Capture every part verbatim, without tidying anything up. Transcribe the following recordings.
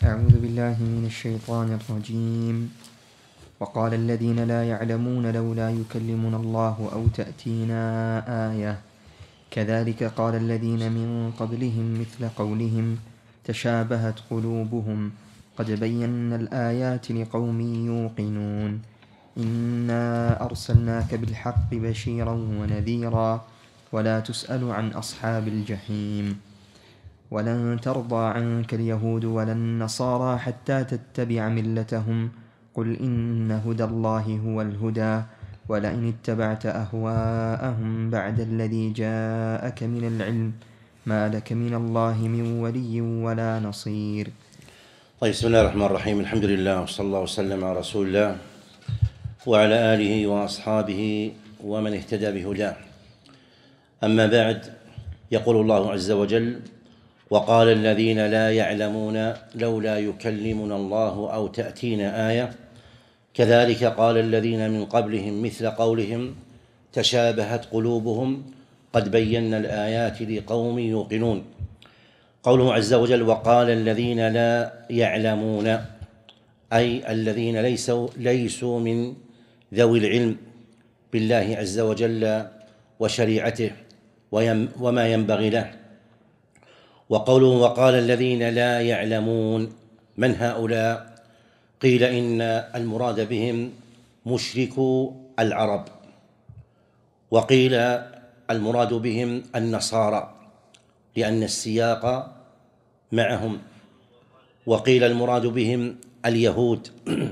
أعوذ بالله من الشيطان الرجيم. وقال الذين لا يعلمون لولا يكلمنا الله أو تأتينا آية كذلك قال الذين من قبلهم مثل قولهم تشابهت قلوبهم قد بينا الآيات لقوم يوقنون إنا أرسلناك بالحق بشيرا ونذيرا ولا تسأل عن أصحاب الجحيم ولن ترضى عنك اليهود ولا النصارى حتى تتبع ملتهم قل إن هدى الله هو الهدى ولئن اتبعت أهواءهم بعد الذي جاءك من العلم ما لك من الله من ولي ولا نصير. طيب، بسم الله الرحمن الرحيم. الحمد لله وصلى الله وسلم على رسول الله وعلى آله وأصحابه ومن اهتدى بهداه. أما بعد، يقول الله عز وجل: وقال الذين لا يعلمون لولا يكلمنا الله أو تأتينا آية كذلك قال الذين من قبلهم مثل قولهم تشابهت قلوبهم قد بينا الآيات لقوم يوقنون. قوله عز وجل: وقال الذين لا يعلمون، أي الذين ليسوا, ليسوا من ذوي العلم بالله عز وجل وشريعته وما ينبغي له. وقوله وقال الذين لا يعلمون، من هؤلاء؟ قيل إن المراد بهم مشركو العرب، وقيل المراد بهم النصارى لأن السياق معهم، وقيل المراد بهم اليهود،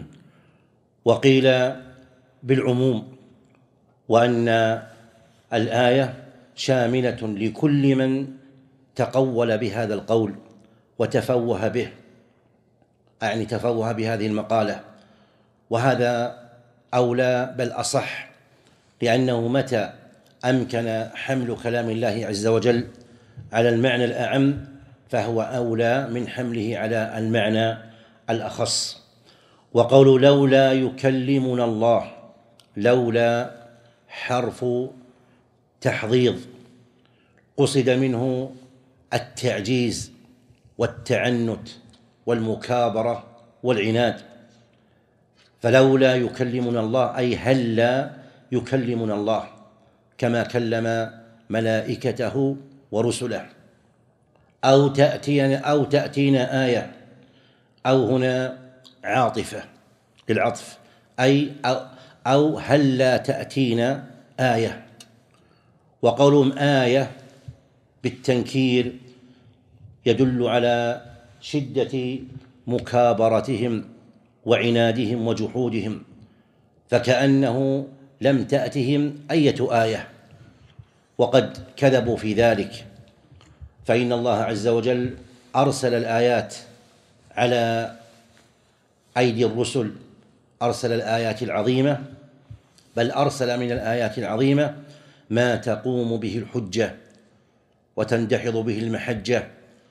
وقيل بالعموم، وأن الآية شاملة لكل من تقول بهذا القول وتفوه به، أعني تفوه بهذه المقالة، وهذا أولى بل أصح، لأنه متى أمكن حمل كلام الله عز وجل على المعنى الأعم فهو أولى من حمله على المعنى الأخص. وقول لولا يكلمنا الله، لولا حرف تحضيض، قصد منه التعجيز والتعنت والمكابرة والعناد، فلولا يكلمنا الله أي هل لا يكلمنا الله كما كلم ملائكته ورسله. أو تأتينا أو تأتينا آية، أو هنا عاطفة للعطف، أي أو, أو هل لا تأتينا آية. وقولهم آية بالتنكير يدل على شدة مكابرتهم وعنادهم وجحودهم، فكأنه لم تأتهم أية آية، وقد كذبوا في ذلك، فإن الله عز وجل أرسل الآيات على أيدي الرسل، أرسل الآيات العظيمة، بل أرسل من الآيات العظيمة ما تقوم به الحجة وتندحض به المحجة،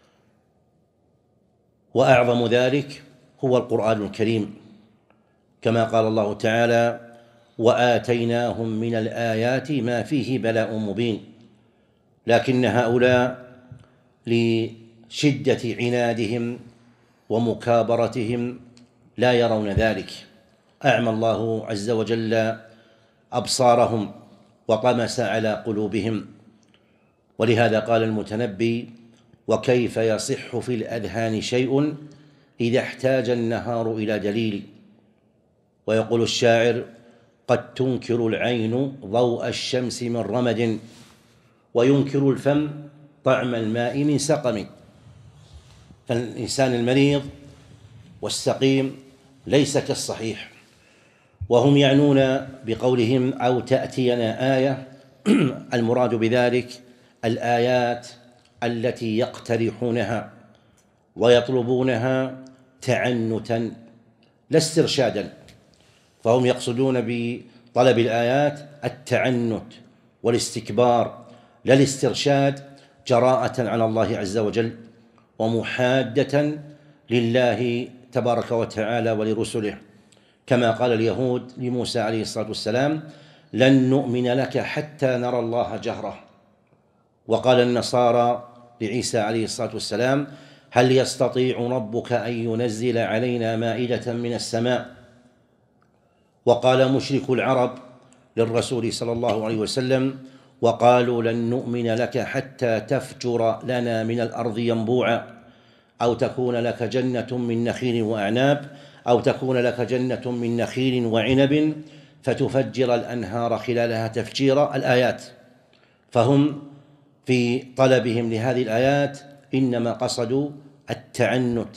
وأعظم ذلك هو القرآن الكريم، كما قال الله تعالى: وآتيناهم من الآيات ما فيه بلاء مبين. لكن هؤلاء لشدة عنادهم ومكابرتهم لا يرون ذلك، أعمى الله عز وجل أبصارهم وطمس على قلوبهم. ولهذا قال المتنبي: وكيف يصح في الأذهان شيء إذا احتاج النهار إلى دليل. ويقول الشاعر: قد تنكر العين ضوء الشمس من رمد وينكر الفم طعم الماء من سقم. فالإنسان المريض والسقيم ليس كالصحيح. وهم يعنون بقولهم أو تأتينا آية المراد بذلك الآيات التي يقترحونها ويطلبونها تعنتا لا استرشادا، فهم يقصدون بطلب الآيات التعنت والاستكبار لا الاسترشاد، جراءة على الله عز وجل ومحادة لله تبارك وتعالى ولرسله، كما قال اليهود لموسى عليه الصلاة والسلام: لن نؤمن لك حتى نرى الله جهرة. وقال النصارى لعيسى عليه الصلاة والسلام: هل يستطيع ربك أن ينزل علينا مائدة من السماء؟ وقال مشرك العرب للرسول صلى الله عليه وسلم: وقالوا لن نؤمن لك حتى تفجر لنا من الأرض ينبوعا، أو تكون لك جنة من نخيل وأعناب، أو تكون لك جنة من نخيل وعنب فتفجر الأنهار خلالها تفجيرا. الآيات. فهم في طلبهم لهذه الآيات إنما قصدوا التعنت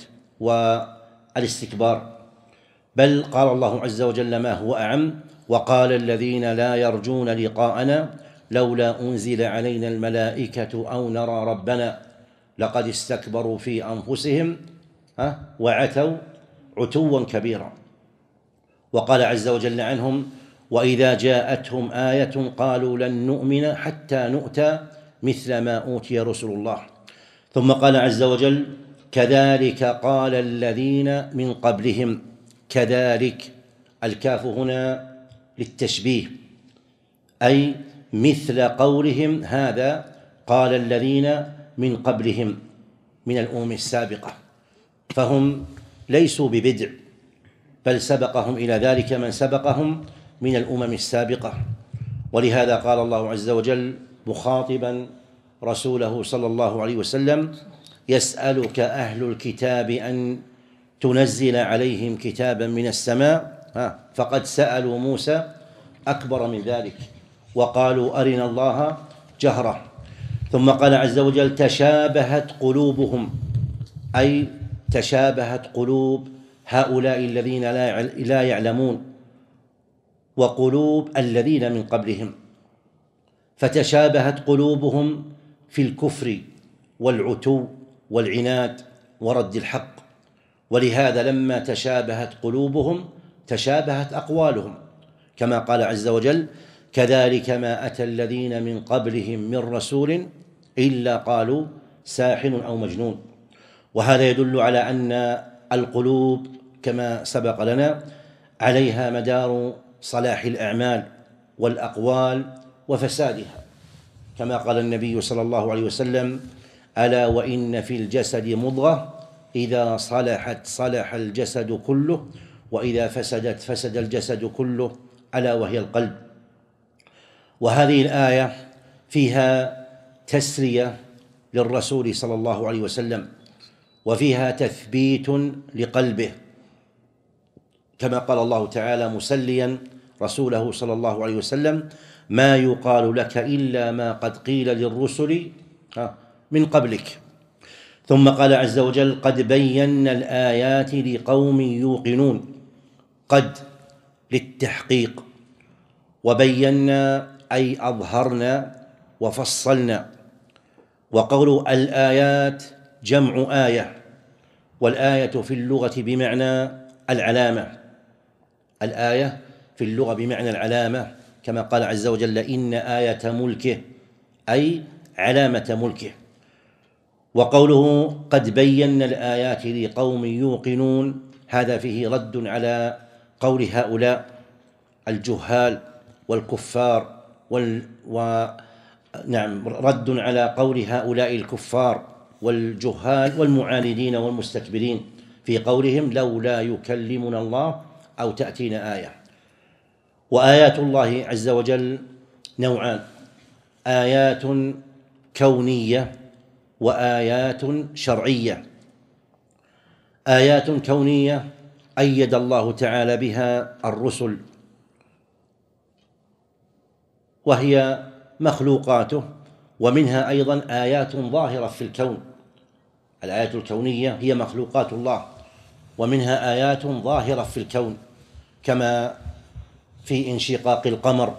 والاستكبار، بل قال الله عز وجل ما هو أعم: وقال الذين لا يرجون لقاءنا لولا أنزل علينا الملائكة أو نرى ربنا لقد استكبروا في أنفسهم وعتوا عتوا كبيرا. وقال عز وجل عنهم: وإذا جاءتهم آية قالوا لن نؤمن حتى نؤتى مثل ما أوتي رسل الله. ثم قال عز وجل: كذلك قال الذين من قبلهم. كذلك، الكاف هنا للتشبيه، أي مثل قولهم هذا قال الذين من قبلهم من الأمم السابقة، فهم ليسوا ببدع، بل سبقهم إلى ذلك من سبقهم من الأمم السابقة. ولهذا قال الله عز وجل مخاطبا رسوله صلى الله عليه وسلم: يسألك أهل الكتاب أن تنزل عليهم كتابا من السماء فقد سألوا موسى أكبر من ذلك وقالوا أرنا الله جهرة. ثم قال عز وجل: تشابهت قلوبهم، أي تشابهت قلوب هؤلاء الذين لا يعلمون وقلوب الذين من قبلهم، فتشابهت قلوبهم في الكفر والعتو والعناد ورد الحق. ولهذا لما تشابهت قلوبهم تشابهت أقوالهم، كما قال عز وجل: كذلك ما أتى الذين من قبلهم من رسول إلا قالوا ساحر أو مجنون. وهذا يدل على أن القلوب كما سبق لنا عليها مدار صلاح الأعمال والأقوال وفسادها، كما قال النبي صلى الله عليه وسلم: ألا وإن في الجسد مضغة إذا صلحت صلح الجسد كله وإذا فسدت فسد الجسد كله ألا وهي القلب. وهذه الآية فيها تسلية للرسول صلى الله عليه وسلم، وفيها تثبيت لقلبه، كما قال الله تعالى مسليا رسوله صلى الله عليه وسلم: ما يقال لك إلا ما قد قيل للرسل من قبلك. ثم قال عز وجل: قد بينا الآيات لقوم يوقنون. قد للتحقيق، وبينا أي أظهرنا وفصلنا. وقول الآيات جمع آية، والآية في اللغة بمعنى العلامة. الآية في اللغة بمعنى العلامة، كما قال عز وجل: إن آية ملكه، أي علامة ملكه. وقوله قد بينا الآيات لقوم يوقنون، هذا فيه رد على قول هؤلاء الجهال والكفار وال و نعم رد على قول هؤلاء الكفار والجهال والمعاندين والمستكبرين في قولهم: لولا يكلمنا الله أو تأتينا آية. وآيات الله عز وجل نوعان: آيات كونية وآيات شرعية. آيات كونية أيد الله تعالى بها الرسل، وهي مخلوقاته، ومنها أيضا آيات ظاهرة في الكون. الآيات الكونية هي مخلوقات الله، ومنها آيات ظاهرة في الكون، كما في انشقاق القمر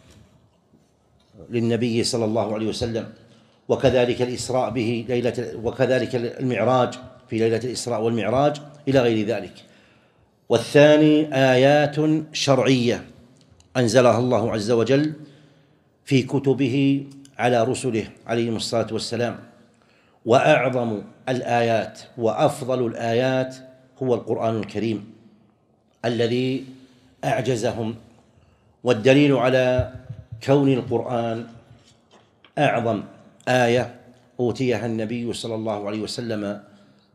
للنبي صلى الله عليه وسلم، وكذلك الإسراء به ليلة، وكذلك المعراج في ليلة الإسراء والمعراج إلى غير ذلك. والثاني آيات شرعية أنزلها الله عز وجل في كتبه على رسله عليهم الصلاة والسلام. وأعظم الآيات وأفضل الآيات هو القرآن الكريم الذي أعجزهم. والدليل على كون القرآن أعظم آية أوتيها النبي صلى الله عليه وسلم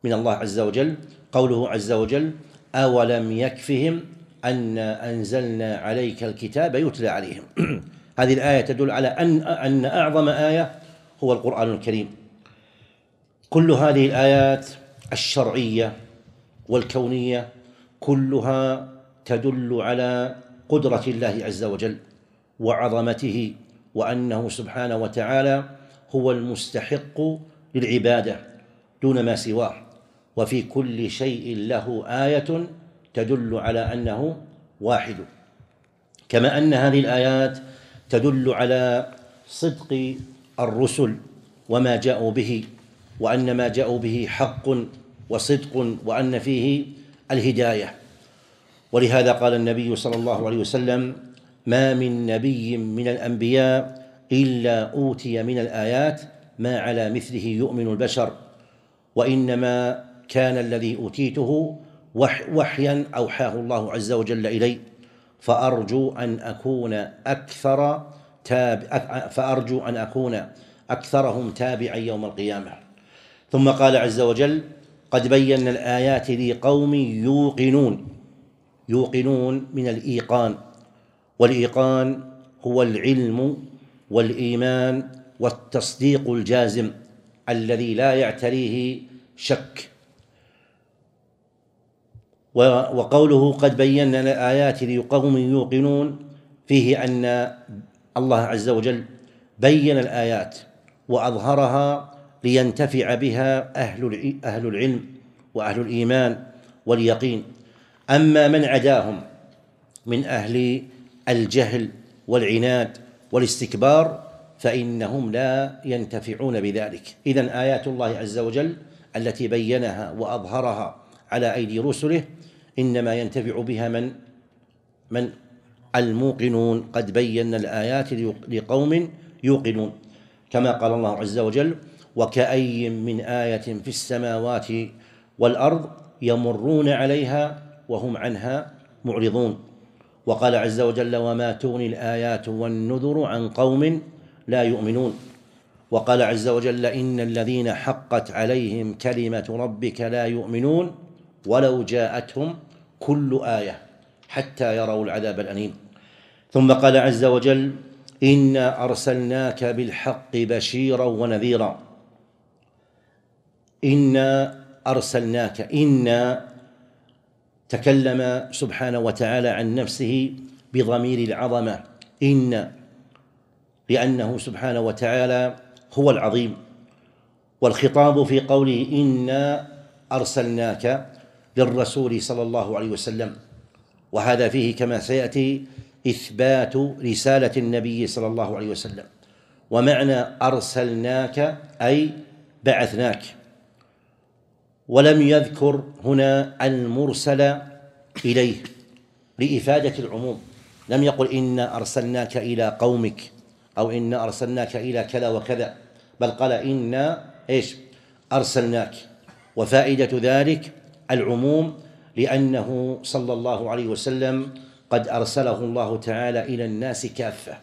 من الله عز وجل قوله عز وجل: أولم يكفهم أنا أنزلنا عليك الكتاب يتلى عليهم. هذه الآية تدل على أن أن أعظم آية هو القرآن الكريم. كل هذه الآيات الشرعية والكونية كلها تدل على قدرة الله عز وجل وعظمته، وأنه سبحانه وتعالى هو المستحق للعبادة دون ما سواه، وفي كل شيء له آية تدل على أنه واحد. كما أن هذه الآيات تدل على صدق الرسل وما جاءوا به، وأن ما جاءوا به حق وصدق، وأن فيه الهداية. ولهذا قال النبي صلى الله عليه وسلم: ما من نبي من الأنبياء إلا أوتي من الآيات ما على مثله يؤمن البشر، وإنما كان الذي أوتيته وحيا أوحاه الله عز وجل إلي، فأرجو أن أكون أكثر تاب فأرجو أن أكون أكثرهم تابعا يوم القيامة. ثم قال عز وجل: قد بينا الآيات لقوم يوقنون. يوقنون من الإيقان، والإيقان هو العلم والإيمان والتصديق الجازم الذي لا يعتريه شك. وقوله قد بينا الآيات لقوم يوقنون فيه أن الله عز وجل بين الآيات وأظهرها لينتفع بها أهل أهل العلم وأهل الإيمان واليقين. أما من عداهم من أهل الجهل والعناد والاستكبار فإنهم لا ينتفعون بذلك. إذن آيات الله عز وجل التي بينها وأظهرها على أيدي رسله إنما ينتفع بها من من الموقنون. قد بينا الآيات لقوم يوقنون، كما قال الله عز وجل: وكأي من آية في السماوات والأرض يمرون عليها وهم عنها معرضون. وقال عز وجل: وما تغني الآيات والنذر عن قوم لا يؤمنون. وقال عز وجل: إن الذين حقت عليهم كلمة ربك لا يؤمنون ولو جاءتهم كل آية حتى يروا العذاب الأليم. ثم قال عز وجل: إنا أرسلناك بالحق بشيرا ونذيرا. إنا أرسلناك، إنا تكلم سبحانه وتعالى عن نفسه بضمير العظمة إن، لأنه سبحانه وتعالى هو العظيم. والخطاب في قوله إنا أرسلناك للرسول صلى الله عليه وسلم، وهذا فيه كما سيأتي إثبات رسالة النبي صلى الله عليه وسلم. ومعنى أرسلناك أي بعثناك، ولم يذكر هنا المرسل إليه لإفادة العموم. لم يقل إنا أرسلناك إلى قومك أو إنا أرسلناك إلى كذا وكذا، بل قال إنا إيش أرسلناك، وفائدة ذلك العموم، لأنه صلى الله عليه وسلم قد أرسله الله تعالى إلى الناس كافة.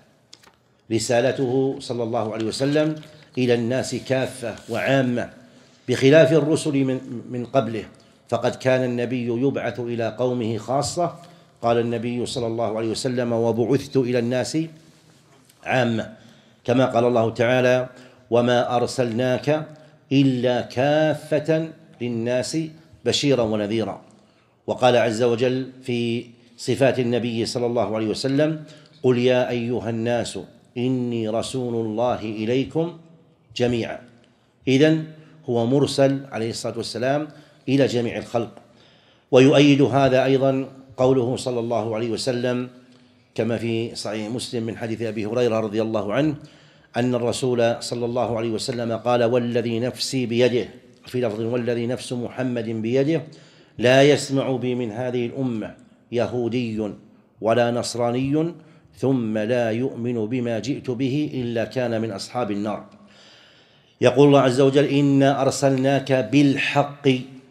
رسالته صلى الله عليه وسلم إلى الناس كافة وعامة، بخلاف الرسل من, من قبله، فقد كان النبي يبعث إلى قومه خاصة. قال النبي صلى الله عليه وسلم: وبعثت إلى الناس عامة، كما قال الله تعالى: وما أرسلناك إلا كافة للناس بشيرا ونذيرا. وقال عز وجل في صفات النبي صلى الله عليه وسلم: قل يا أيها الناس إني رسول الله إليكم جميعا. إذن هو مرسل عليه الصلاة والسلام إلى جميع الخلق. ويؤيد هذا أيضا قوله صلى الله عليه وسلم كما في صحيح مسلم من حديث أبي هريرة رضي الله عنه أن الرسول صلى الله عليه وسلم قال: والذي نفسي بيده، في لفظ والذي نفس محمد بيده، لا يسمع بي من هذه الأمة يهودي ولا نصراني ثم لا يؤمن بما جئت به إلا كان من أصحاب النار. يقول الله عز وجل: إنا أرسلناك بالحق.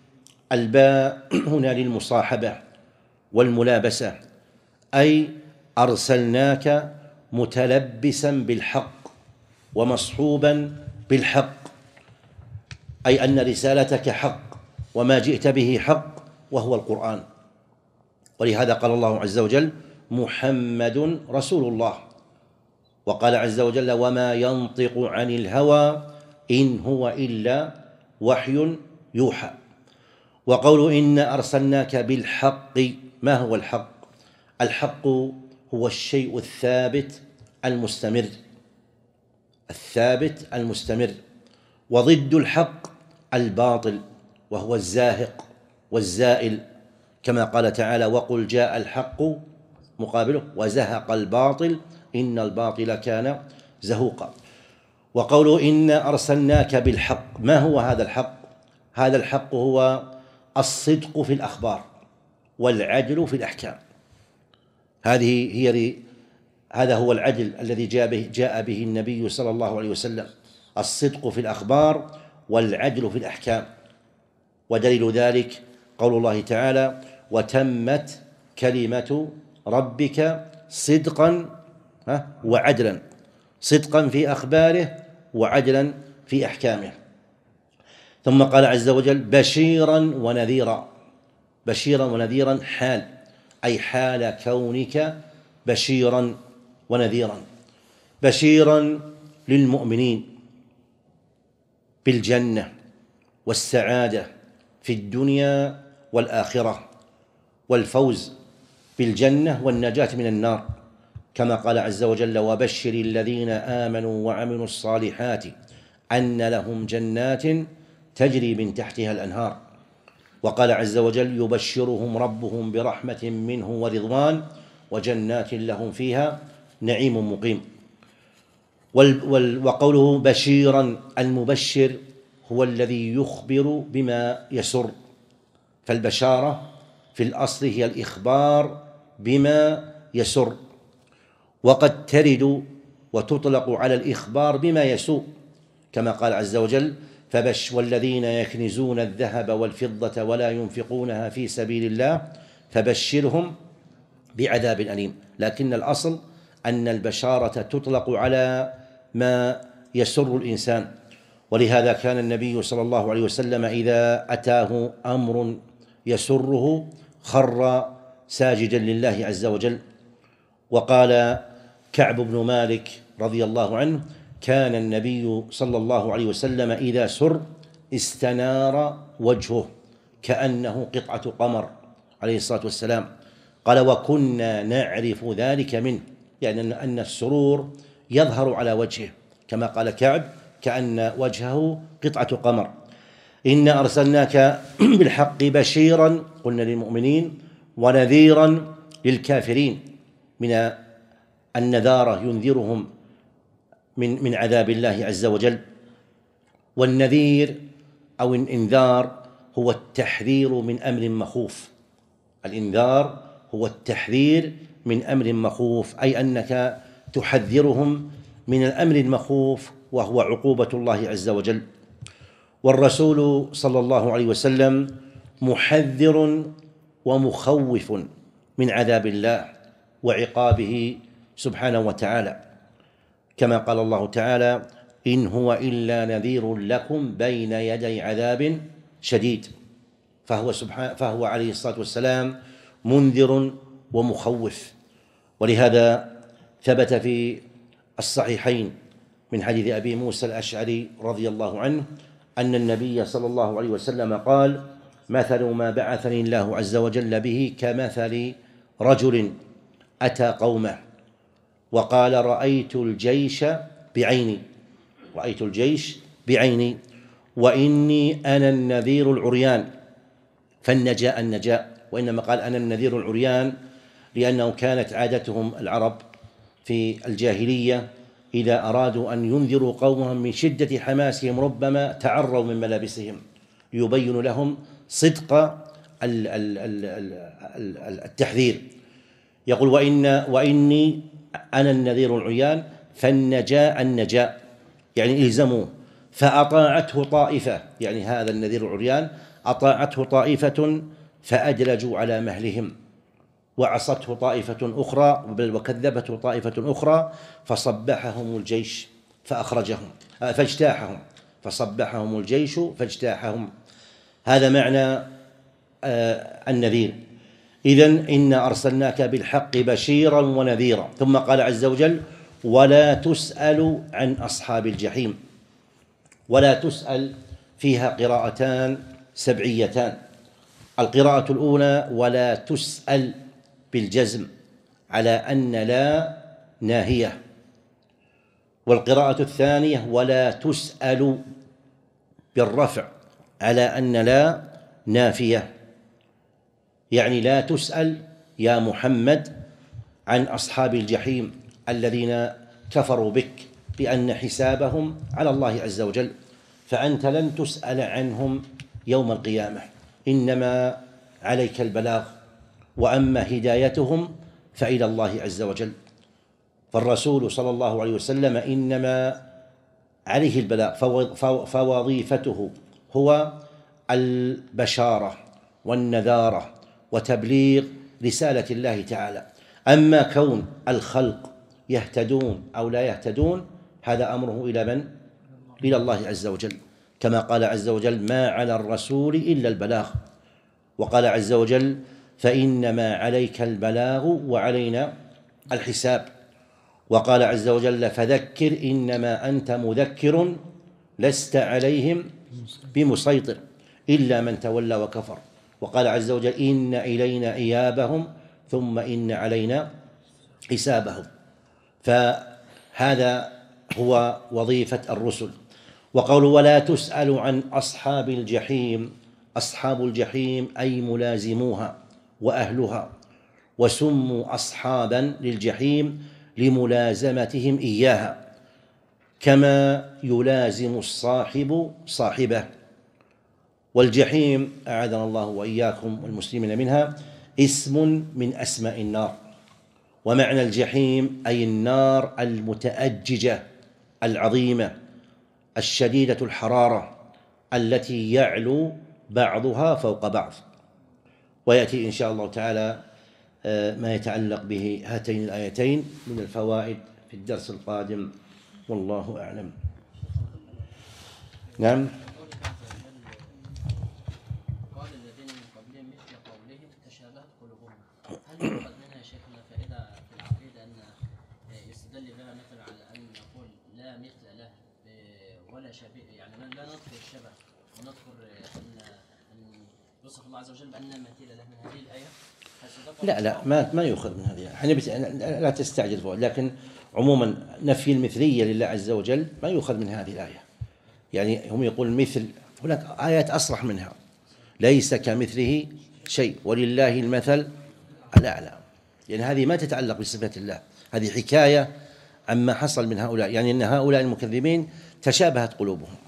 الباء هنا للمصاحبة والملابسة، أي أرسلناك متلبسا بالحق ومصحوبا بالحق، أي أن رسالتك حق وما جئت به حق وهو القرآن. ولهذا قال الله عز وجل: محمد رسول الله. وقال عز وجل: وما ينطق عن الهوى إن هو إلا وحي يوحى. وقوله: إنا أرسلناك بالحق. ما هو الحق؟ الحق هو الشيء الثابت المستمر، الثابت المستمر. وضد الحق الباطل، وهو الزاهق والزائل، كما قال تعالى: وقل جاء الحق مقابله وزهق الباطل إن الباطل كان زهوقا. وقوله: إنا أرسلناك بالحق. ما هو هذا الحق؟ هذا الحق هو الصدق في الأخبار والعدل في الأحكام. هذه هي هذا هو العدل الذي جاء به, جاء به النبي صلى الله عليه وسلم، الصدق في الأخبار والعدل في الأحكام. ودليل ذلك قول الله تعالى: وتمت كلمة ربك صدقا وعدلا، صدقا في أخباره وعدلا في أحكامه. ثم قال عز وجل: بشيرا ونذيرا. بشيرا ونذيرا حال، أي حال كونك بشيرا ونذيرا. بشيرا للمؤمنين بالجنة والسعادة في الدنيا والآخرة، والفوز بالجنة والنجاة من النار، كما قال عز وجل: وبشر الذين آمنوا وعملوا الصالحات أن لهم جنات تجري من تحتها الأنهار. وقال عز وجل: يبشرهم ربهم برحمة منه ورضوان وجنات لهم فيها نعيم مقيم. وقوله بشيرا، المبشر هو الذي يخبر بما يسر، فالبشارة في الأصل هي الإخبار بما يسر، وقد ترد وتطلق على الإخبار بما يسوء، كما قال عز وجل: فبش والذين يكنزون الذهب والفضة ولا ينفقونها في سبيل الله فبشرهم بعذاب أليم. لكن الأصل أن البشارة تطلق على ما يسر الإنسان. ولهذا كان النبي صلى الله عليه وسلم إذا أتاه أمر يسره خر ساجدا لله عز وجل. وقال كعب بن مالك رضي الله عنه: كان النبي صلى الله عليه وسلم إذا سر استنار وجهه كأنه قطعة قمر عليه الصلاة والسلام. قال: وكنا نعرف ذلك منه، يعني أن السرور يظهر على وجهه، كما قال كعب: كأن وجهه قطعة قمر. إنا أرسلناك بالحق بشيرا، قلنا للمؤمنين، ونذيرا للكافرين، من النذارة ينذرهم من من عذاب الله عز وجل. والنذير أو الإنذار هو التحذير من أمر مخوف. الإنذار هو التحذير من أمر مخوف، أي أنك تحذرهم من الأمر المخوف وهو عقوبة الله عز وجل. والرسول صلى الله عليه وسلم محذر ومخوف من عذاب الله وعقابه سبحانه وتعالى، كما قال الله تعالى: إن هو إلا نذير لكم بين يدي عذاب شديد. فهو, سبحانه فهو عليه الصلاة والسلام منذر ومخوف. ولهذا ثبت في الصحيحين من حديث أبي موسى الأشعري رضي الله عنه أن النبي صلى الله عليه وسلم قال: مثل ما بعثني الله عز وجل به كمثل رجل أتى قومه وقال: رأيت الجيش بعيني رأيت الجيش بعيني وإني أنا النذير العريان فالنجاء النجاء. وإنما قال أنا النذير العريان لأنه كانت عادتهم العرب في الجاهلية إذا أرادوا أن ينذروا قومهم من شدة حماسهم ربما تعروا من ملابسهم ليبين لهم صدق التحذير. يقول: وإن وإني أنا النذير العريان فالنجاء النجاء، يعني إلزموه. فأطاعته طائفة، يعني هذا النذير العريان أطاعته طائفة فأدلجوا على مهلهم، وعصته طائفة أخرى بل وكذبته طائفة أخرى فصبحهم الجيش فأخرجهم فاجتاحهم فصبحهم الجيش فاجتاحهم. هذا معنى آه النذير. إذن إنا أرسلناك بالحق بشيرا ونذيرا. ثم قال عز وجل ولا تسأل عن أصحاب الجحيم. ولا تسأل فيها قراءتان سبعيتان. القراءة الأولى ولا تسأل بالجزم على أن لا ناهية، والقراءة الثانية ولا تسأل بالرفع على أن لا نافية، يعني لا تسأل يا محمد عن أصحاب الجحيم الذين كفروا بك بأن حسابهم على الله عز وجل، فأنت لن تسأل عنهم يوم القيامة، إنما عليك البلاغ، وأما هدايتهم فإلى الله عز وجل. فالرسول صلى الله عليه وسلم إنما عليه البلاغ، فوظيفته هو البشارة والنذارة وتبليغ رسالة الله تعالى. أما كون الخلق يهتدون أو لا يهتدون هذا أمره إلى من؟ إلى الله عز وجل، كما قال عز وجل ما على الرسول إلا البلاغ، وقال عز وجل فإنما عليك البلاغ وعلينا الحساب، وقال عز وجل فذكر إنما أنت مذكر لست عليهم بمسيطر إلا من تولى وكفر، وقال عز وجل إن إلينا إيابهم ثم إن علينا حسابهم. فهذا هو وظيفة الرسل. وقول ولا تسأل عن أصحاب الجحيم، أصحاب الجحيم أي ملازموها وأهلها، وسموا أصحابا للجحيم لملازمتهم إياها، كما يلازم الصاحب صاحبه. والجحيم أعاذنا الله وإياكم والمسلمين منها اسم من أسماء النار، ومعنى الجحيم أي النار المتأججة العظيمة الشديدة الحرارة التي يعلو بعضها فوق بعض. ويأتي إن شاء الله تعالى ما يتعلق به هاتين الآيتين من الفوائد في الدرس القادم، والله أعلم. نعم. قال الذين من قبلهم مثل قولهم تشابهت قلوبهم، هل يؤخذ منها شيخنا فائدة في العقيدة أن يستدل بها مثلا على أن نقول لا مثل له ولا شبيه، يعني لا نذكر الشبه ونذكر أن يوصف الله عز وجل بأن مثيل له من هذه الآية؟ لا لا ما ما يؤخذ من هذه الآية، لا تستعجل فوق، لكن عموما نفي المثلية لله عز وجل ما يؤخذ من هذه الآية. يعني هم يقول مثل، هناك آيات أصرح منها ليس كمثله شيء ولله المثل الأعلى، يعني هذه ما تتعلق بصفة الله، هذه حكاية عما حصل من هؤلاء، يعني أن هؤلاء المكذبين تشابهت قلوبهم.